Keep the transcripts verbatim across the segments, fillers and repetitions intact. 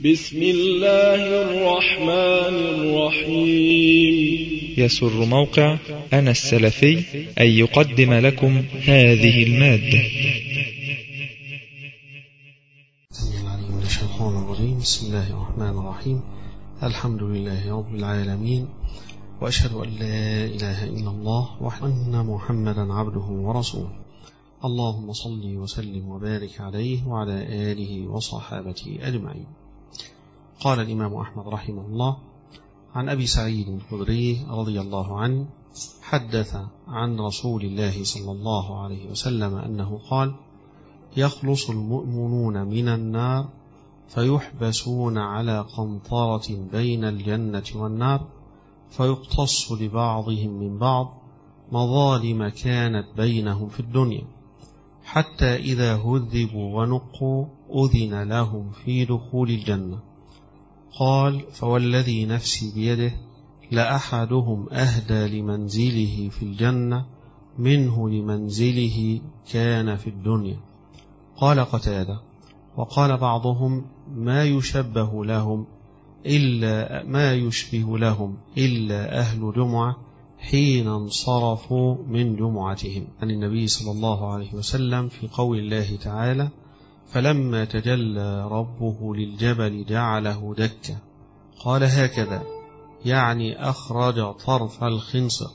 بسم الله الرحمن الرحيم. يسر موقع أنا السلفي أن يقدم لكم هذه المادة. بسم الله الرحمن الرحيم. الحمد لله رب العالمين، وأشهد أن لا إله إلا الله وأن محمدا عبده ورسوله. اللهم صل وسلم وبارك عليه وعلى آله وصحابته أجمعين. قال الإمام أحمد رحمه الله: عن أبي سعيد الخدري رضي الله عنه حدث عن رسول الله صلى الله عليه وسلم أنه قال: يخلص المؤمنون من النار فيحبسون على قنطرة بين الجنة والنار، فيقتص لبعضهم من بعض مظالم كانت بينهم في الدنيا، حتى إذا هذبوا ونقوا أذن لهم في دخول الجنة. قال: فوالذي نفسي بيده لأحدهم أهدى لمنزله في الجنة منه لمنزله كان في الدنيا. قال قتادة: وقال بعضهم: ما يشبه لهم إلا ما يشبه لهم إلا أهل جمعة حين انصرفوا من جمعتهم، عن النبي صلى الله عليه وسلم في قول الله تعالى: فلما تجلى ربه للجبل جعله دكا. قال: هكذا يعني أخرج طرف الخنصر.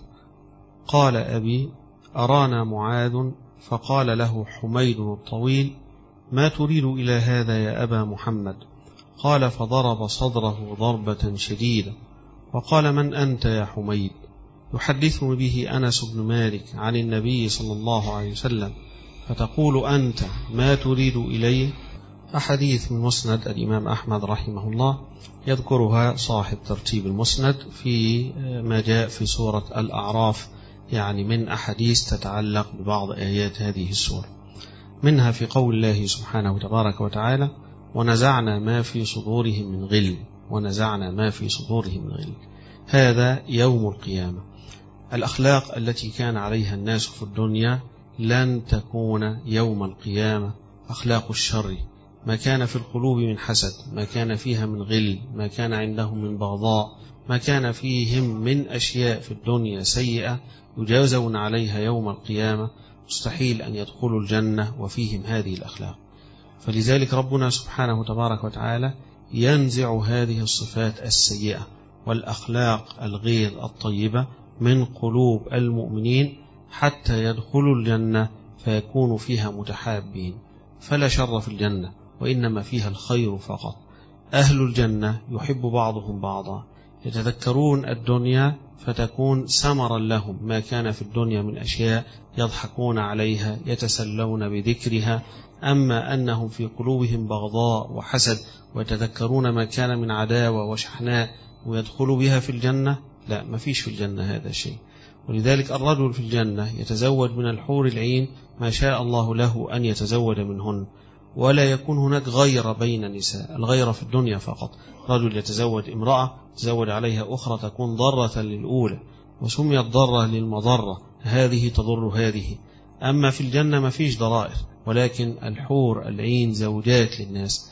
قال أبي: أرانا معاذ، فقال له حميد الطويل: ما تريد إلى هذا يا أبا محمد؟ قال: فضرب صدره ضربة شديدة، وقال: من أنت يا حميد؟ يحدثني به أنس بن مالك عن النبي صلى الله عليه وسلم، فتقول أنت ما تريد إليه؟ أحاديث من مسند الإمام أحمد رحمه الله يذكرها صاحب ترتيب المسند في ما جاء في سورة الأعراف، يعني من أحاديث تتعلق ببعض آيات هذه السورة. منها في قول الله سبحانه تبارك وتعالى: ونزعنا ما في صدورهم من غل، ونزعنا ما في صدورهم من غل. هذا يوم القيامة. الأخلاق التي كان عليها الناس في الدنيا لن تكون يوم القيامة. أخلاق الشر، ما كان في القلوب من حسد، ما كان فيها من غل، ما كان عندهم من بغضاء، ما كان فيهم من أشياء في الدنيا سيئة يجازون عليها يوم القيامة، مستحيل أن يدخلوا الجنة وفيهم هذه الأخلاق. فلذلك ربنا سبحانه تبارك وتعالى ينزع هذه الصفات السيئة والأخلاق الغير الطيبة من قلوب المؤمنين حتى يدخلوا الجنة فيكونوا فيها متحابين. فلا شر في الجنة، وإنما فيها الخير فقط. أهل الجنة يحب بعضهم بعضا، يتذكرون الدنيا فتكون سمرا لهم ما كان في الدنيا من أشياء يضحكون عليها يتسلون بذكرها. أما أنهم في قلوبهم بغضاء وحسد ويتذكرون ما كان من عداوة وشحناء ويدخلوا بها في الجنة، لا، ما فيش في الجنة هذا الشيء. ولذلك الرجل في الجنة يتزوج من الحور العين ما شاء الله له أن يتزوج منهن، ولا يكون هناك غير بين النساء. الغير في الدنيا فقط. رجل يتزوج امرأة تزوج عليها أخرى تكون ضرة للأولى، وسميت ضرة للمضرة، هذه تضر هذه. أما في الجنة ما فيش ضرائر، ولكن الحور العين زوجات للناس،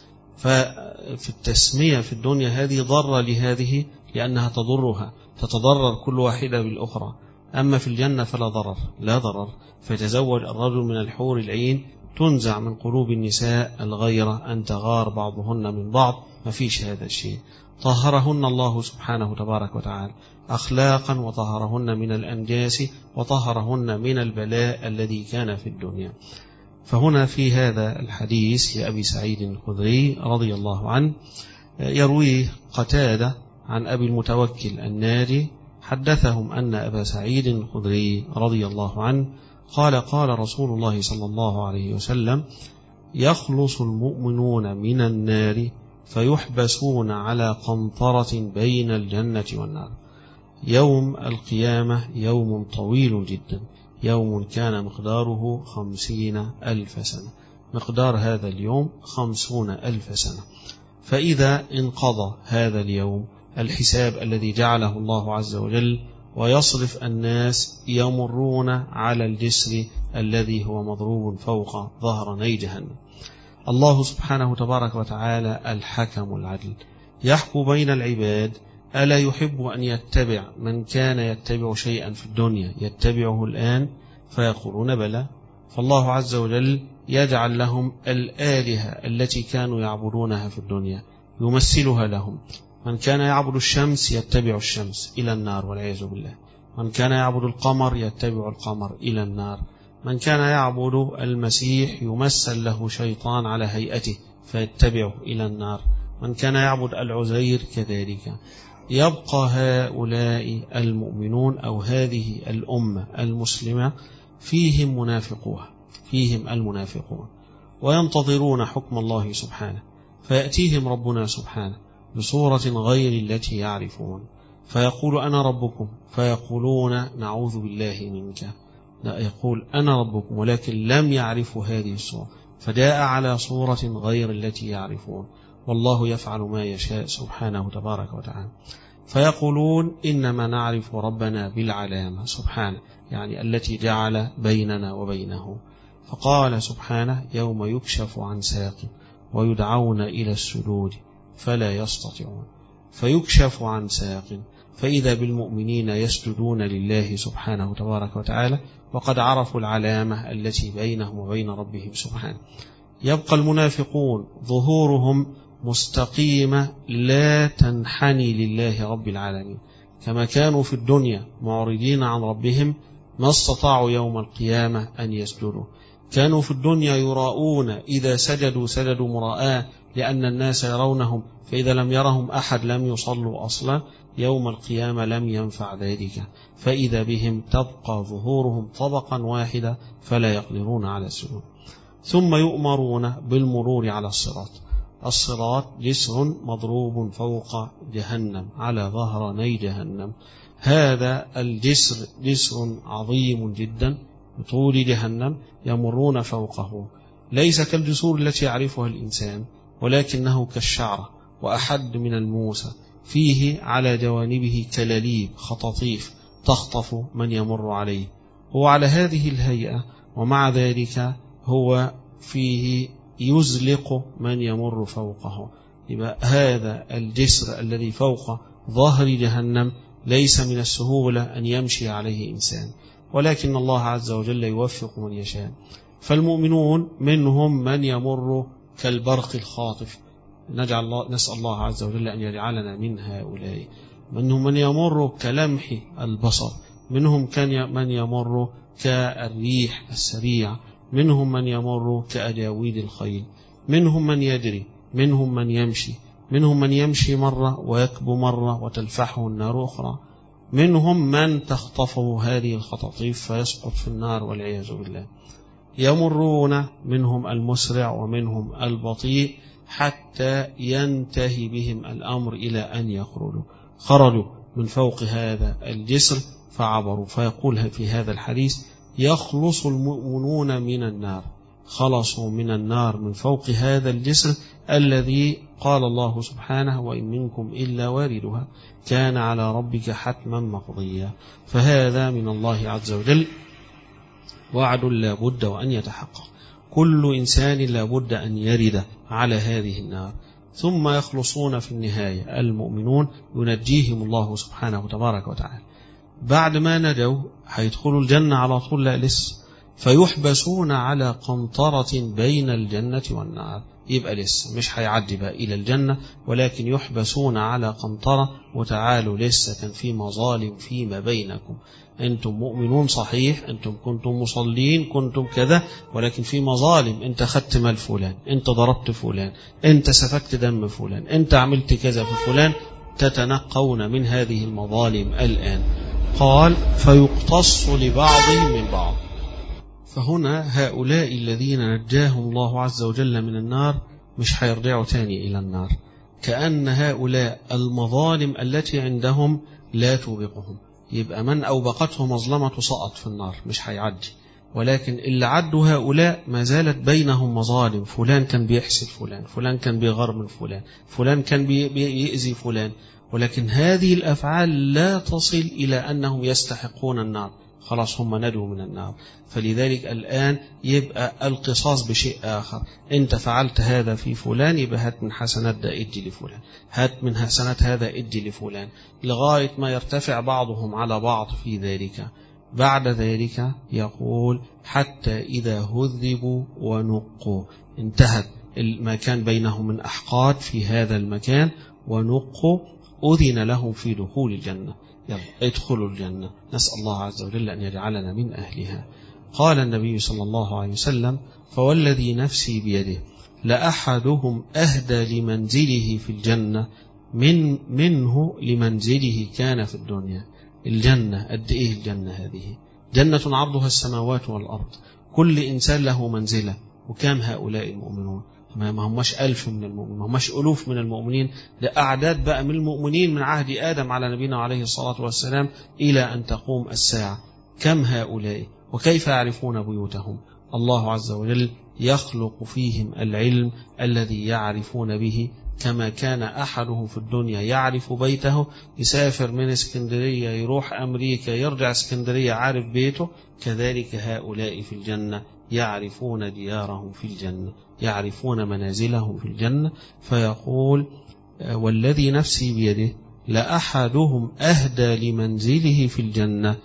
ففي التسمية في الدنيا هذه ضرة لهذه لأنها تضرها، تتضرر كل واحدة بالأخرى. أما في الجنة فلا ضرر، لا ضرر. فيتزوج الرجل من الحور العين، تنزع من قلوب النساء الغيرة أن تغار بعضهن من بعض، ما فيش هذا الشيء. طهرهن الله سبحانه تبارك وتعالى أخلاقا، وطهرهن من الأنجاس، وطهرهن من البلاء الذي كان في الدنيا. فهنا في هذا الحديث لأبي سعيد الخدري رضي الله عنه يرويه قتادة عن أبي المتوكل الناجي حدثهم أن أبا سعيد الخدري رضي الله عنه قال: قال رسول الله صلى الله عليه وسلم: يخلص المؤمنون من النار فيحبسون على قنطرة بين الجنة والنار. يوم القيامة يوم طويل جدا، يوم كان مقداره خمسين ألف سنة. مقدار هذا اليوم خمسون ألف سنة. فإذا انقضى هذا اليوم الحساب الذي جعله الله عز وجل ويصرف الناس يمرون على الجسر الذي هو مضروب فوق ظهراني جهنم. الله سبحانه تبارك وتعالى الحكم العدل يحكم بين العباد. ألا يحب أن يتبع من كان يتبع شيئا في الدنيا يتبعه الآن؟ فيقولون بلى. فالله عز وجل يجعل لهم الآلهة التي كانوا يعبدونها في الدنيا يمثلها لهم. من كان يعبد الشمس يتبع الشمس إلى النار والعياذ بالله. من كان يعبد القمر يتبع القمر إلى النار. من كان يعبد المسيح يمثل له شيطان على هيئته فيتبعه إلى النار. من كان يعبد العزير كذلك. يبقى هؤلاء المؤمنون أو هذه الأمة المسلمة فيهم منافقوها فيهم المنافقون وينتظرون حكم الله سبحانه، فيأتيهم ربنا سبحانه بصورة غير التي يعرفون، فيقول أنا ربكم، فيقولون نعوذ بالله منك. لا، يقول أنا ربكم ولكن لم يعرفوا هذه الصورة، فجاء على صورة غير التي يعرفون، والله يفعل ما يشاء سبحانه تبارك وتعالى. فيقولون إنما نعرف ربنا بالعلامة سبحانه، يعني التي جعل بيننا وبينه. فقال سبحانه يوم يكشف عن ساق ويدعون إلى السجود فلا يستطيعون. فيكشف عن ساق فإذا بالمؤمنين يسجدون لله سبحانه تبارك وتعالى وقد عرفوا العلامة التي بينهم وبين ربهم سبحانه. يبقى المنافقون ظهورهم مستقيمة لا تنحني لله رب العالمين، كما كانوا في الدنيا معرضين عن ربهم ما استطاعوا يوم القيامة أن يسجدوا. كانوا في الدنيا يراؤون، إذا سجدوا سجدوا مراءة لأن الناس يرونهم، فإذا لم يرهم أحد لم يصلوا أصلا. يوم القيامة لم ينفع ذلك، فإذا بهم تبقى ظهورهم طبقا واحدة فلا يقدرون على السجود. ثم يؤمرون بالمرور على الصراط. الصراط جسر مضروب فوق جهنم على ظهراني جهنم. هذا الجسر جسر عظيم جدا بطول جهنم يمرون فوقه، ليس كالجسور التي يعرفها الإنسان، ولكنه كالشعرة وأحد من الموسى، فيه على جوانبه كلاليب خطاطيف تخطف من يمر عليه. هو على هذه الهيئة، ومع ذلك هو فيه يزلق من يمر فوقه. يبقى هذا الجسر الذي فوق ظهر جهنم ليس من السهولة أن يمشي عليه إنسان، ولكن الله عز وجل يوفق من يشاء. فالمؤمنون منهم من يمر كالبرق الخاطف، نجعل الله نسأل الله عز وجل أن يجعلنا من هؤلاء. منهم من يمر كلمح البصر، منهم كان من يمر كالريح السريع، منهم من يمر كأجاويد الخيل، منهم من يجري، منهم من يمشي، منهم من يمشي مرة ويكبو مرة وتلفحه النار أخرى، منهم من تخطفه هذه الخطاطيف فيسقط في النار والعياذ بالله. يمرون منهم المسرع ومنهم البطيء حتى ينتهي بهم الأمر إلى أن يخرجوا. خرجوا من فوق هذا الجسر فعبروا. فيقول في هذا الحديث يخلص المؤمنون من النار، خلصوا من النار من فوق هذا الجسر الذي قال الله سبحانه وإن منكم إلا واردها كان على ربك حتما مقضيا. فهذا من الله عز وجل وعد لا بد وأن يتحقق. كل إنسان لا بد أن يرد على هذه النار، ثم يخلصون في النهاية. المؤمنون ينجيهم الله سبحانه تبارك وتعالى. بعد ما نجوا هيدخلوا الجنة على طول؟ لا، لسه. فيحبسون على قنطرة بين الجنة والنار. يبقى لسه مش هيعدي بقى إلى الجنة، ولكن يحبسون على قنطرة. وتعالوا لسه كان في مظالم فيما بينكم. أنتم مؤمنون صحيح، أنتم كنتم مصلين، كنتم كذا، ولكن في مظالم. أنت خدت مال فلان، أنت ضربت فلان، أنت سفكت دم فلان، أنت عملت كذا في فلان. تتنقون من هذه المظالم الآن. قال فيقتص لبعضهم من بعض. فهنا هؤلاء الذين نجاهم الله عز وجل من النار مش هيرجعوا تاني إلى النار، كأن هؤلاء المظالم التي عندهم لا توبقهم. يبقى من أوبقته مظلمة سقط في النار، مش هيعدي. ولكن اللي عدوا هؤلاء ما زالت بينهم مظالم. فلان كان بيحسد فلان، فلان كان بيغار من فلان، فلان كان بيأذي فلان، ولكن هذه الأفعال لا تصل إلى أنهم يستحقون النار. خلاص هم ندوا من النار. فلذلك الآن يبقى القصاص بشيء آخر، أنت فعلت هذا في فلان يبقى هات من حسنات ده ادي لفلان، هات من حسنات هذا ادي لفلان، لغاية ما يرتفع بعضهم على بعض في ذلك. بعد ذلك يقول حتى إذا هذبوا ونقوا، انتهت ما كان بينهم من أحقاد في هذا المكان، ونقوا أذن لهم في دخول الجنة، يلا ادخلوا الجنة، نسأل الله عز وجل أن يجعلنا من أهلها. قال النبي صلى الله عليه وسلم فوالذي نفسي بيده لأحدهم أهدى لمنزله في الجنة من منه لمنزله كان في الدنيا. الجنة قد إيه الجنة هذه؟ جنة عرضها السماوات والأرض، كل إنسان له منزلة. وكم هؤلاء المؤمنون؟ ما هماش ألف من المؤمنين، ما هماش ألوف من المؤمنين، ده أعداد بقى من المؤمنين من عهد آدم على نبينا عليه الصلاة والسلام إلى أن تقوم الساعة. كم هؤلاء؟ وكيف يعرفون بيوتهم؟ الله عز وجل يخلق فيهم العلم الذي يعرفون به، كما كان أحدهم في الدنيا يعرف بيته، يسافر من اسكندرية يروح أمريكا يرجع اسكندرية عارف بيته، كذلك هؤلاء في الجنة يعرفون ديارهم في الجنة، يعرفون منازلهم في الجنة. فيقول والذي نفسي بيده لأحدهم أهدى لمنزله في الجنة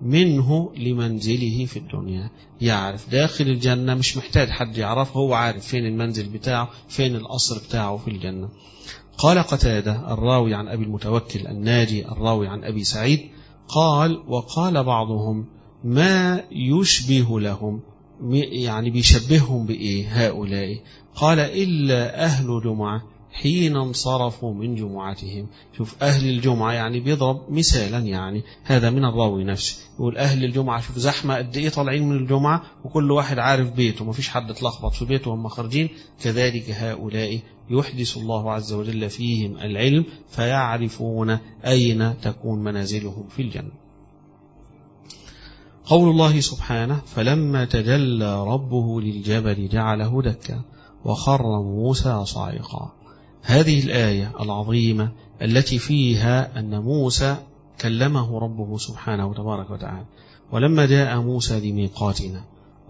منه لمنزله في الدنيا. يعرف داخل الجنة، مش محتاج حد يعرف، هو عارف فين المنزل بتاعه، فين القصر بتاعه في الجنة. قال قتادة الراوي عن أبي المتوكل الناجي الراوي عن أبي سعيد قال وقال بعضهم ما يشبه لهم، يعني بيشبههم بإيه هؤلاء؟ قال إلا أهل جمعة حين انصرفوا من جمعتهم. شوف أهل الجمعة يعني بيضرب مثالا، يعني هذا من الراوي نفسه، يقول أهل الجمعة شوف زحمة قد إيه طالعين من الجمعة وكل واحد عارف بيته، ما فيش حد اتلخبط في بيته وهم خارجين. كذلك هؤلاء يحدث الله عز وجل فيهم العلم فيعرفون أين تكون منازلهم في الجنة. قول الله سبحانه فلما تجلى ربه للجبل جعله دكا وخر موسى صاعقا. هذه الآية العظيمة التي فيها أن موسى كلمه ربه سبحانه تبارك وتعالى، ولما جاء موسى لميقاتنا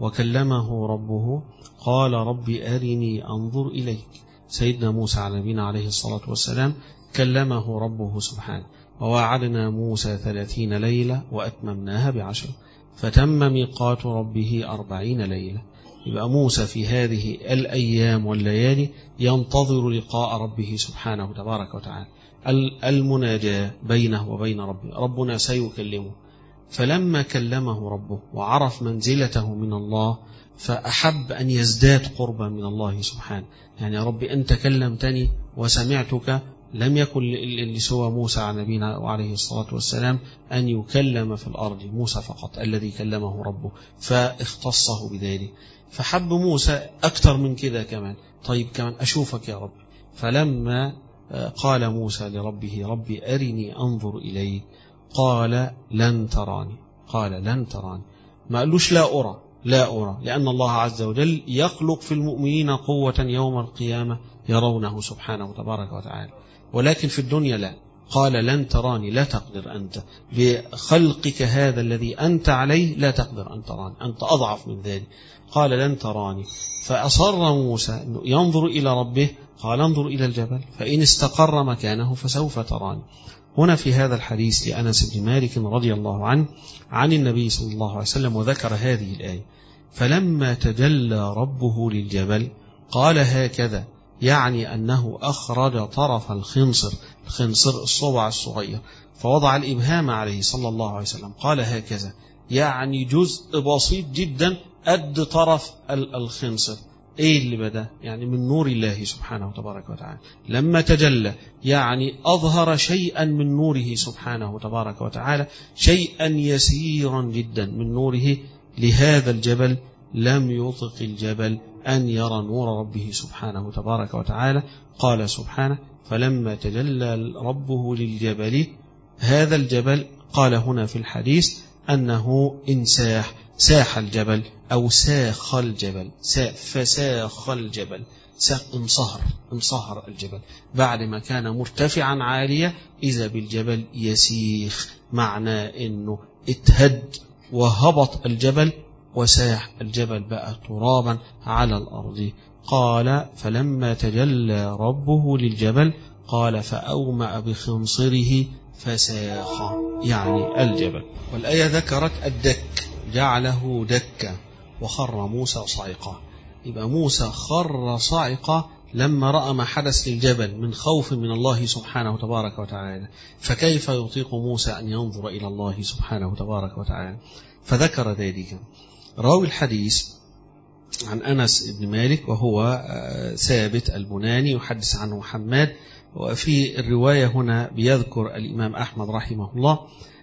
وكلمه ربه قال رب أرني أنظر إليك. سيدنا موسى على نبينا عليه الصلاة والسلام كلمه ربه سبحانه، وواعدنا موسى ثلاثين ليلة وأتممناها بعشر فتم ميقات ربه أربعين ليلة. يبقى موسى في هذه الأيام والليالي ينتظر لقاء ربه سبحانه تبارك وتعالى، المناجاة بينه وبين ربه، ربنا سيكلمه. فلما كلمه ربه وعرف منزلته من الله فأحب أن يزداد قربا من الله سبحانه. يعني يا رب أنت كلمتني وسمعتك، لم يكن لسوى موسى على نبينا وعليه الصلاة والسلام أن يكلم في الأرض، موسى فقط الذي كلمه ربه فاختصه بذلك. فحب موسى أكثر من كذا كمان، طيب كمان أشوفك يا رب. فلما قال موسى لربه ربي أرني أنظر إليك قال لن تراني، قال لن تراني، ما قالوش لا أرى لا أرى، لأن الله عز وجل يخلق في المؤمنين قوة يوم القيامة يرونه سبحانه تبارك وتعالى، ولكن في الدنيا لا. قال لن تراني، لا تقدر أنت بخلقك هذا الذي أنت عليه، لا تقدر أن تراني، أنت أضعف من ذلك. قال لن تراني. فأصر موسى أنه ينظر إلى ربه، قال انظر إلى الجبل فإن استقر مكانه فسوف تراني. هنا في هذا الحديث لأنس بن مالك رضي الله عنه عن النبي صلى الله عليه وسلم وذكر هذه الآية فلما تجلى ربه للجبل قال هكذا، يعني أنه أخرج طرف الخنصر، الخنصر الصبع الصغير، فوضع الإبهام عليه صلى الله عليه وسلم، قال هكذا، يعني جزء بسيط جدا قد طرف الخنصر. ايه اللي بدأ؟ يعني من نور الله سبحانه وتبارك وتعالى. لما تجلى يعني أظهر شيئا من نوره سبحانه وتبارك وتعالى، شيئا يسيرا جدا من نوره لهذا الجبل، لم يطق الجبل أن يرى نور ربه سبحانه وتبارك وتعالى. قال سبحانه فلما تجلى ربه للجبل، هذا الجبل قال هنا في الحديث أنه انساح، ساح الجبل أو ساخ الجبل، فساخ الجبل، انصهر انصهر الجبل بعد ما كان مرتفعا عاليا، إذا بالجبل يسيخ، معناه أنه اتهد وهبط الجبل وساح الجبل بقى ترابا على الأرض. قال فلما تجلى ربه للجبل قال فأومأ بخنصره فساخ، يعني الجبل. والآية ذكرت الدك، جعله دكا وخر موسى صعقا. يبقى موسى خر صعقا لما رأى ما حدث للجبل من خوف من الله سبحانه تبارك وتعالى، فكيف يطيق موسى أن ينظر إلى الله سبحانه تبارك وتعالى؟ فذكر ذلك. راوي الحديث عن أنس بن مالك وهو ثابت البناني يحدث عنه حماد. وفي الرواية هنا بيذكر الإمام أحمد رحمه الله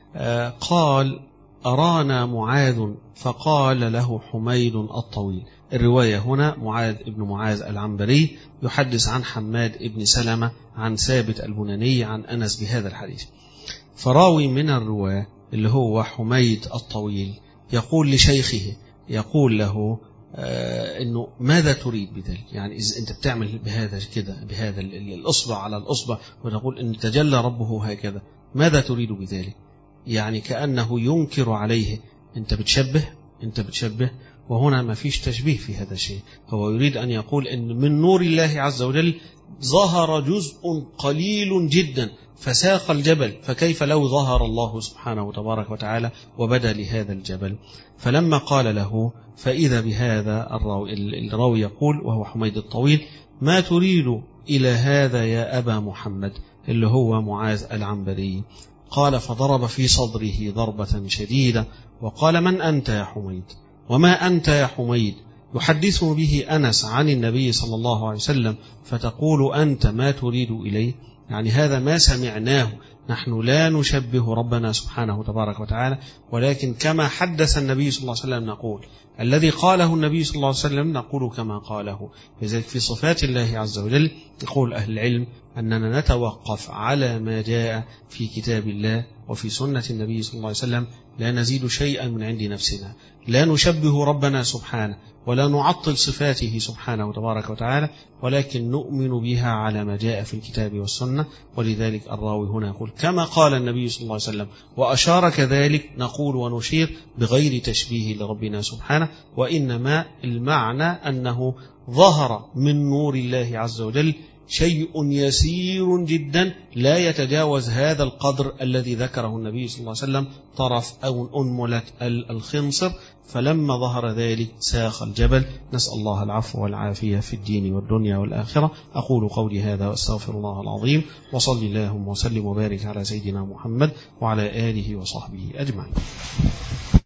قال أرانا معاذ فقال له حميد الطويل. الرواية هنا معاذ ابن معاذ العنبري يحدث عن حماد ابن سلمة عن ثابت البناني عن أنس بهذا الحديث. فراوي من الرواة اللي هو حميد الطويل يقول لشيخه، يقول له آه انه ماذا تريد بذلك؟ يعني اذا انت بتعمل بهذا كده بهذا الاصبع على الاصبع وتقول ان تجلى ربه هكذا، ماذا تريد بذلك؟ يعني كأنه ينكر عليه، انت بتشبه انت بتشبه وهنا ما فيش تشبيه في هذا الشيء. هو يريد أن يقول أن من نور الله عز وجل ظهر جزء قليل جدا فساق الجبل، فكيف لو ظهر الله سبحانه تبارك وتعالى وبدا لهذا الجبل؟ فلما قال له فإذا بهذا الراوي, الراوي يقول وهو حميد الطويل ما تريد إلى هذا يا أبا محمد، اللي هو معاذ العنبري. قال فضرب في صدره ضربة شديدة وقال من أنت يا حميد؟ وما أنت يا حميد؟ يحدث به أنس عن النبي صلى الله عليه وسلم فتقول أنت ما تريد إليه؟ يعني هذا ما سمعناه، نحن لا نشبه ربنا سبحانه تبارك وتعالى، ولكن كما حدث النبي صلى الله عليه وسلم نقول، الذي قاله النبي صلى الله عليه وسلم نقول كما قاله. لذلك في صفات الله عز وجل يقول أهل العلم أننا نتوقف على ما جاء في كتاب الله وفي سنة النبي صلى الله عليه وسلم، لا نزيد شيئا من عند نفسنا، لا نشبه ربنا سبحانه ولا نعطل صفاته سبحانه تبارك وتعالى، ولكن نؤمن بها على ما جاء في الكتاب والسنة. ولذلك الراوي هنا يقول كما قال النبي صلى الله عليه وسلم وأشار كذلك، نقول ونشير بغير تشبيه لربنا سبحانه، وإنما المعنى أنه ظهر من نور الله عز وجل شيء يسير جدا لا يتجاوز هذا القدر الذي ذكره النبي صلى الله عليه وسلم، طرف أو أنملة الخنصر، فلما ظهر ذلك ساخ الجبل. نسأل الله العفو والعافية في الدين والدنيا والآخرة. أقول قولي هذا وأستغفر الله العظيم، وصلي اللهم وسلم وبارك على سيدنا محمد وعلى آله وصحبه أجمعين.